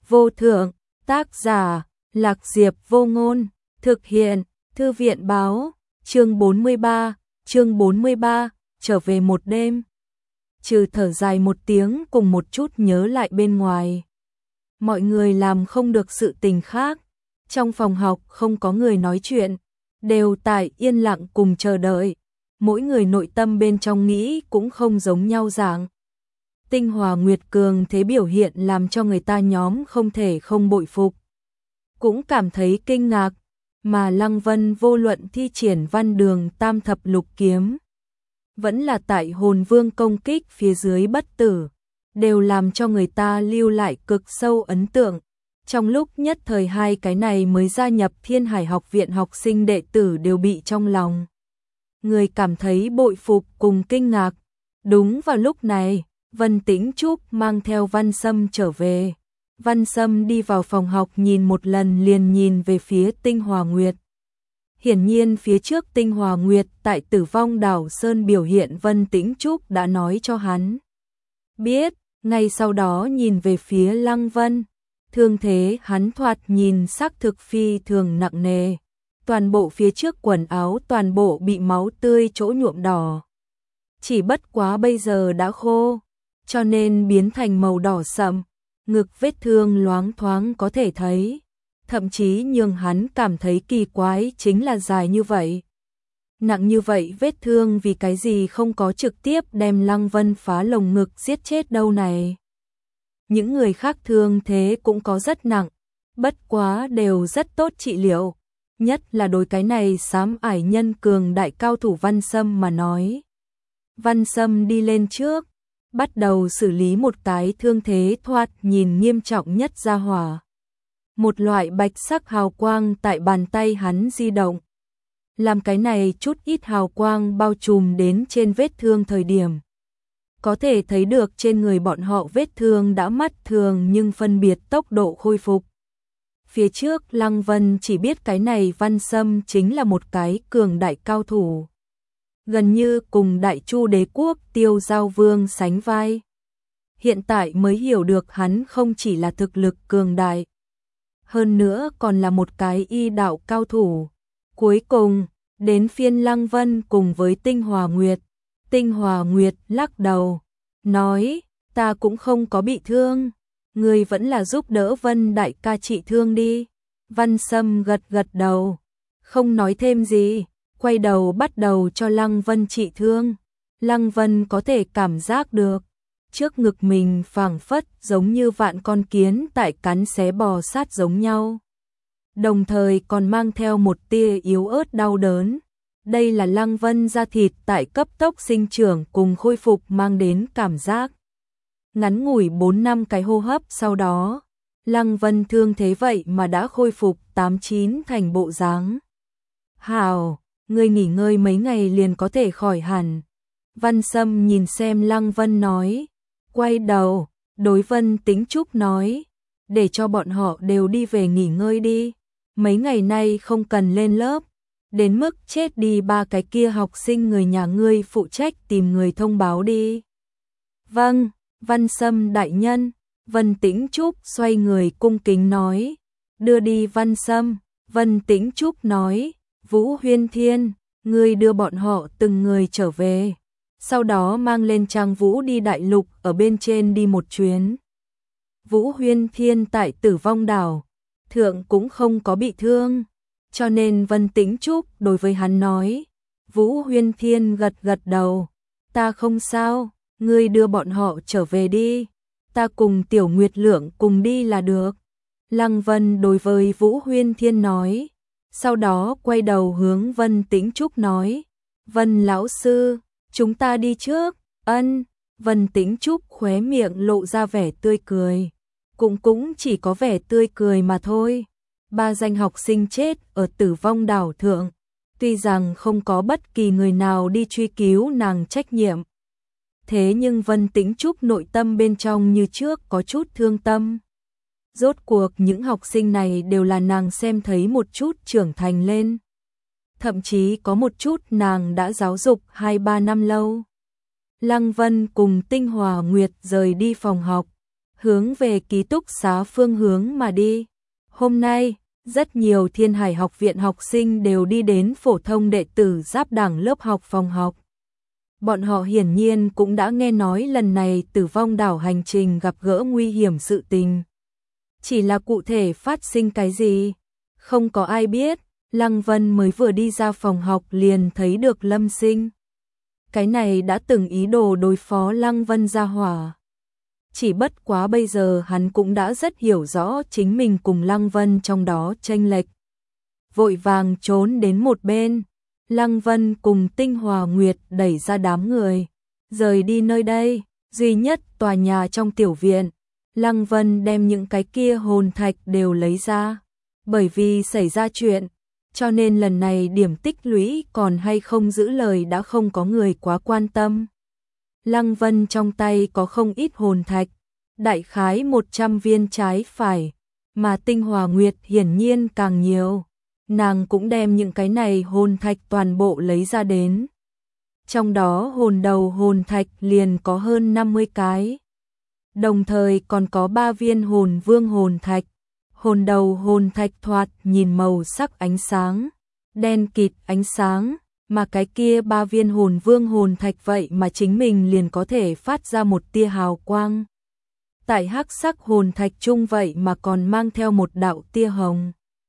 vô thượng, tác giả, Lạc Diệp Vô Ngôn, thực hiện, Thư viện báo, chương 43, trở về một đêm. Trừ thở dài một tiếng cùng một chút nhớ lại bên ngoài. Mọi người làm không được sự tình khác, trong phòng học không có người nói chuyện, đều tại yên lặng cùng chờ đợi, mỗi người nội tâm bên trong nghĩ cũng không giống nhau dạng. Tinh Hòa Nguyệt cường thế biểu hiện làm cho người ta nhóm không thể không bội phục, cũng cảm thấy kinh ngạc, mà Lăng Vân vô luận thi triển văn đường tam thập lục kiếm, vẫn là tại hồn vương công kích phía dưới bất tử, đều làm cho người ta lưu lại cực sâu ấn tượng. Trong lúc nhất thời hai cái này mới gia nhập Thiên Hải học viện học sinh đệ tử đều bị trong lòng người cảm thấy bội phục cùng kinh ngạc. Đúng vào lúc này, Vân Tĩnh Trúc mang theo Văn Sâm trở về. Văn Sâm đi vào phòng học nhìn một lần liền nhìn về phía Tinh Hòa Nguyệt. Hiển nhiên phía trước Tinh Hòa Nguyệt tại Tử Vong Đảo Sơn biểu hiện Vân Tĩnh Trúc đã nói cho hắn biết, ngay sau đó nhìn về phía Lăng Vân. Thương thế hắn thoạt nhìn sắc thực phi thường nặng nề, toàn bộ phía trước quần áo toàn bộ bị máu tươi chỗ nhuộm đỏ. Chỉ bất quá bây giờ đã khô, cho nên biến thành màu đỏ sậm, ngực vết thương loáng thoáng có thể thấy, thậm chí nhường hắn cảm thấy kỳ quái chính là dài như vậy. Nặng như vậy vết thương vì cái gì không có trực tiếp đem Lăng Vân phá lồng ngực giết chết đâu này. Những người khác thương thế cũng có rất nặng, bất quá đều rất tốt trị liệu, nhất là đối cái này xám ải nhân cường đại cao thủ Văn Sâm mà nói. Văn Sâm đi lên trước, bắt đầu xử lý một cái thương thế thoạt nhìn nghiêm trọng nhất ra hỏa. Một loại bạch sắc hào quang tại bàn tay hắn di động, làm cái này chút ít hào quang bao trùm đến trên vết thương thời điểm. Có thể thấy được trên người bọn họ vết thương đã mắt thường nhưng phân biệt tốc độ khôi phục. Phía trước Lăng Vân chỉ biết cái này Văn Sâm chính là một cái cường đại cao thủ, gần như cùng Đại Chu đế quốc Tiêu Giao Vương sánh vai. Hiện tại mới hiểu được hắn không chỉ là thực lực cường đại, hơn nữa còn là một cái y đạo cao thủ. Cuối cùng, đến phiên Lăng Vân cùng với Tinh Hòa Nguyệt. Tinh Hòa Nguyệt lắc đầu, nói, ta cũng không có bị thương, ngươi vẫn là giúp đỡ Vân đại ca trị thương đi. Văn Sâm gật gật đầu, không nói thêm gì, quay đầu bắt đầu cho Lăng Vân trị thương. Lăng Vân có thể cảm giác được, trước ngực mình phảng phất giống như vạn con kiến tại cắn xé bò sát giống nhau, đồng thời còn mang theo một tia yếu ớt đau đớn. Đây là Lăng Vân da thịt tại cấp tốc sinh trưởng cùng khôi phục mang đến cảm giác. Ngắn ngủi 4 năm cái hô hấp sau đó, Lăng Vân thương thế vậy mà đã khôi phục 8-9 thành bộ dáng. Hảo, ngươi nghỉ ngơi mấy ngày liền có thể khỏi hẳn. Văn Sâm nhìn xem Lăng Vân nói, quay đầu, đối Vân Tĩnh Trúc nói, để cho bọn họ đều đi về nghỉ ngơi đi, mấy ngày nay không cần lên lớp. Đến mức chết đi 3 cái kia học sinh người nhà ngươi phụ trách tìm người thông báo đi. Vâng, Văn Sâm đại nhân. Vân Tĩnh Trúc xoay người cung kính nói, đưa đi Văn Sâm. Vân Tĩnh Trúc nói, Vũ Huyên Thiên, ngươi đưa bọn họ từng người trở về, sau đó mang lên Trang Vũ đi đại lục ở bên trên đi một chuyến. Vũ Huyên Thiên tại Tử Vong Đảo thượng cũng không có bị thương, cho nên Vân Tĩnh Trúc đối với hắn nói. Vũ Huyên Thiên gật gật đầu, ta không sao, ngươi đưa bọn họ trở về đi, ta cùng Tiểu Nguyệt Lượng cùng đi là được. Lăng Vân đối với Vũ Huyên Thiên nói, sau đó quay đầu hướng Vân Tĩnh Trúc nói, Vân lão sư, chúng ta đi trước. Ân. Vân Tĩnh Trúc khóe miệng lộ ra vẻ tươi cười, cũng chỉ có vẻ tươi cười mà thôi. 3 danh học sinh chết ở Tử Vong Đảo thượng, tuy rằng không có bất kỳ người nào đi truy cứu nàng trách nhiệm, thế nhưng Vân Tĩnh Trúc nội tâm bên trong như trước có chút thương tâm. Rốt cuộc những học sinh này đều là nàng xem thấy một chút trưởng thành lên, thậm chí có một chút nàng đã giáo dục 2-3 năm lâu. Lăng Vân cùng Tinh Hòa Nguyệt rời đi phòng học, hướng về ký túc xá phương hướng mà đi. Hôm nay, rất nhiều Thiên Hải học viện học sinh đều đi đến phổ thông đệ tử giáp đẳng lớp học phòng học. Bọn họ hiển nhiên cũng đã nghe nói lần này Tử Vong đảo hành trình gặp gỡ nguy hiểm sự tình. Chỉ là cụ thể phát sinh cái gì, không có ai biết. Lăng Vân mới vừa đi ra phòng học liền thấy được Lâm Sinh. Cái này đã từng ý đồ đối phó Lăng Vân ra hỏa. Chỉ bất quá bây giờ hắn cũng đã rất hiểu rõ chính mình cùng Lăng Vân trong đó chênh lệch. Vội vàng trốn đến một bên. Lăng Vân cùng Tinh Hòa Nguyệt đẩy ra đám người, rời đi nơi đây, duy nhất tòa nhà trong tiểu viện. Lăng Vân đem những cái kia hồn thạch đều lấy ra, bởi vì xảy ra chuyện, cho nên lần này điểm tích lũy còn hay không giữ lời đã không có người quá quan tâm. Lăng Vân trong tay có không ít hồn thạch, đại khái 100 viên trái phải, mà Tinh Hòa Nguyệt hiển nhiên càng nhiều. Nàng cũng đem những cái này hồn thạch toàn bộ lấy ra đến. Trong đó hồn đầu hồn thạch liền có hơn 50 cái. Đồng thời còn có 3 viên hồn vương hồn thạch. Hồn đầu hồn thạch thoạt nhìn màu sắc ánh sáng, đen kịt ánh sáng, mà cái kia 3 viên hồn vương hồn thạch vậy mà chính mình liền có thể phát ra một tia hào quang. Tại hắc sắc hồn thạch chung vậy mà còn mang theo một đạo tia hồng.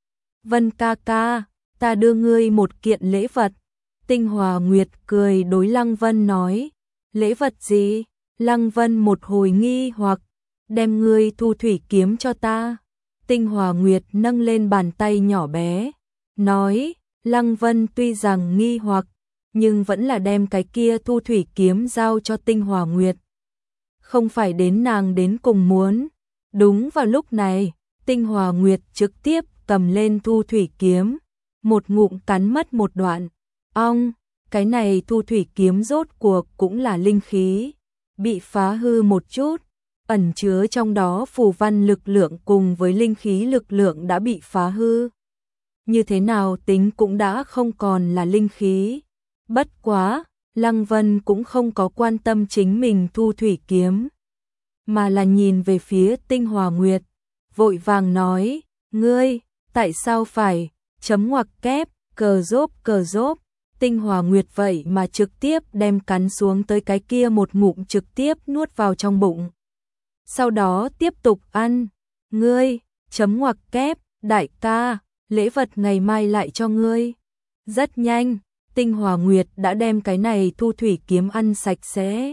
Vân ca ca, ta đưa ngươi một kiện lễ vật. Tinh Hòa Nguyệt cười đối Lăng Vân nói. Lễ vật gì? Lăng Vân một hồi nghi hoặc, đem ngươi thu thủy kiếm cho ta. Tinh Hòa Nguyệt nâng lên bàn tay nhỏ bé, nói. Lăng Vân tuy rằng nghi hoặc, nhưng vẫn là đem cái kia thu thủy kiếm giao cho Tinh Hòa Nguyệt. Không phải đến nàng đến cùng muốn. Đúng vào lúc này, Tinh Hòa Nguyệt trực tiếp cầm lên thu thủy kiếm, một ngụm cắn mất một đoạn. Ong, cái này thu thủy kiếm rốt cuộc cũng là linh khí, bị phá hư một chút, ẩn chứa trong đó phù văn lực lượng cùng với linh khí lực lượng đã bị phá hư. Như thế nào tính cũng đã không còn là linh khí. Bất quá, Lăng Vân cũng không có quan tâm chính mình thu thủy kiếm, mà là nhìn về phía Tinh Hòa Nguyệt, vội vàng nói, ngươi, tại sao phải, chấm ngoặc kép, cờ rốp, Tinh Hòa Nguyệt vậy mà trực tiếp đem cắn xuống tới cái kia một ngụm trực tiếp nuốt vào trong bụng. Sau đó tiếp tục ăn, ngươi, chấm ngoặc kép, đại ca, lễ vật ngày mai lại cho ngươi. Rất nhanh, Tinh Hòa Nguyệt đã đem cái này thu thủy kiếm ăn sạch sẽ.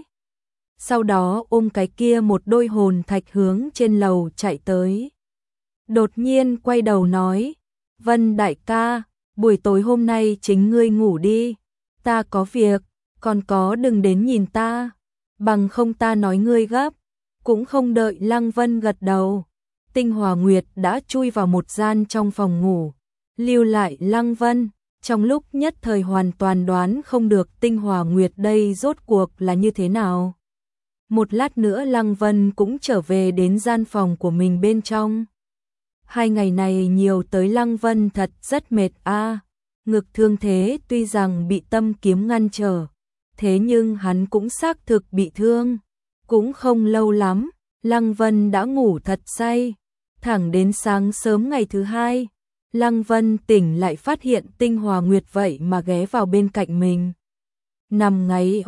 Sau đó ôm cái kia một đôi hồn thạch hướng trên lầu chạy tới. Đột nhiên quay đầu nói, Vân đại ca, buổi tối hôm nay chính ngươi ngủ đi, ta có việc, còn có đừng đến nhìn ta, bằng không ta nói ngươi gấp. Cũng không đợi Lăng Vân gật đầu, Tinh Hòa Nguyệt đã chui vào một gian trong phòng ngủ, lưu lại Lăng Vân. Trong lúc nhất thời hoàn toàn đoán không được Tinh Hòa Nguyệt đây rốt cuộc là như thế nào. Một lát nữa Lăng Vân cũng trở về đến gian phòng của mình bên trong. 2 ngày này nhiều tới Lăng Vân thật rất mệt a. Ngực thương thế tuy rằng bị tâm kiếm ngăn trở, thế nhưng hắn cũng xác thực bị thương. Cũng không lâu lắm, Lăng Vân đã ngủ thật say. Thẳng đến sáng sớm ngày thứ 2, Lăng Vân tỉnh lại phát hiện Tinh Hòa Nguyệt vậy mà ghé vào bên cạnh mình. Nằm ngáy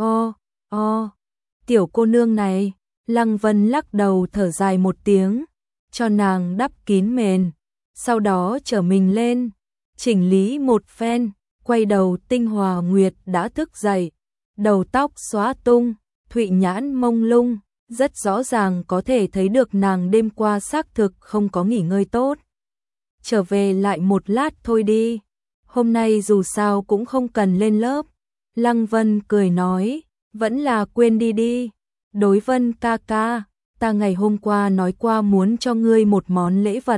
o, tiểu cô nương này. Lăng Vân lắc đầu thở dài một tiếng, cho nàng đắp kín mền, sau đó trở mình lên, chỉnh lý một phen, quay đầu Tinh Hòa Nguyệt đã thức dậy, đầu tóc xóa tung, thụy nhãn mông lung, rất rõ ràng có thể thấy được nàng đêm qua xác thực không có nghỉ ngơi tốt. Trở về lại một lát thôi đi, hôm nay dù sao cũng không cần lên lớp. Lăng Vân cười nói, vẫn là quên đi đi. Đối Vân ca ca, ta ngày hôm qua nói qua muốn cho ngươi một món lễ vật.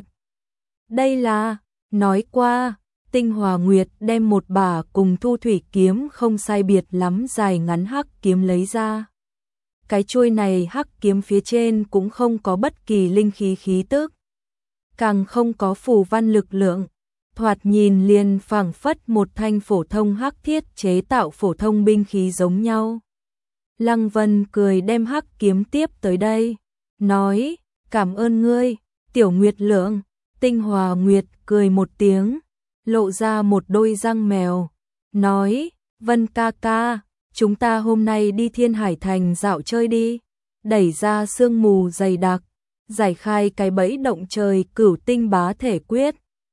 Đây là, nói qua. Tinh Hòa Nguyệt đem một bả cùng thu thủy kiếm không sai biệt lắm dài ngắn hắc kiếm lấy ra. Cái chuôi này hắc kiếm phía trên cũng không có bất kỳ linh khí khí tức, càng không có phù văn lực lượng, thoạt nhìn liền phảng phất một thanh phổ thông hắc thiết chế tạo phổ thông binh khí giống nhau. Lăng Vân cười đem hắc kiếm tiếp tới đây, nói, Cảm ơn ngươi, Tiểu Nguyệt Lượng. Tinh Hòa Nguyệt cười một tiếng, lộ ra một đôi răng mèo, nói, Vân ca ca, chúng ta hôm nay đi Thiên Hải Thành dạo chơi đi. Đẩy ra sương mù dày đặc, giải khai cái bẫy động trời Cửu Tinh Bá Thể Quyết.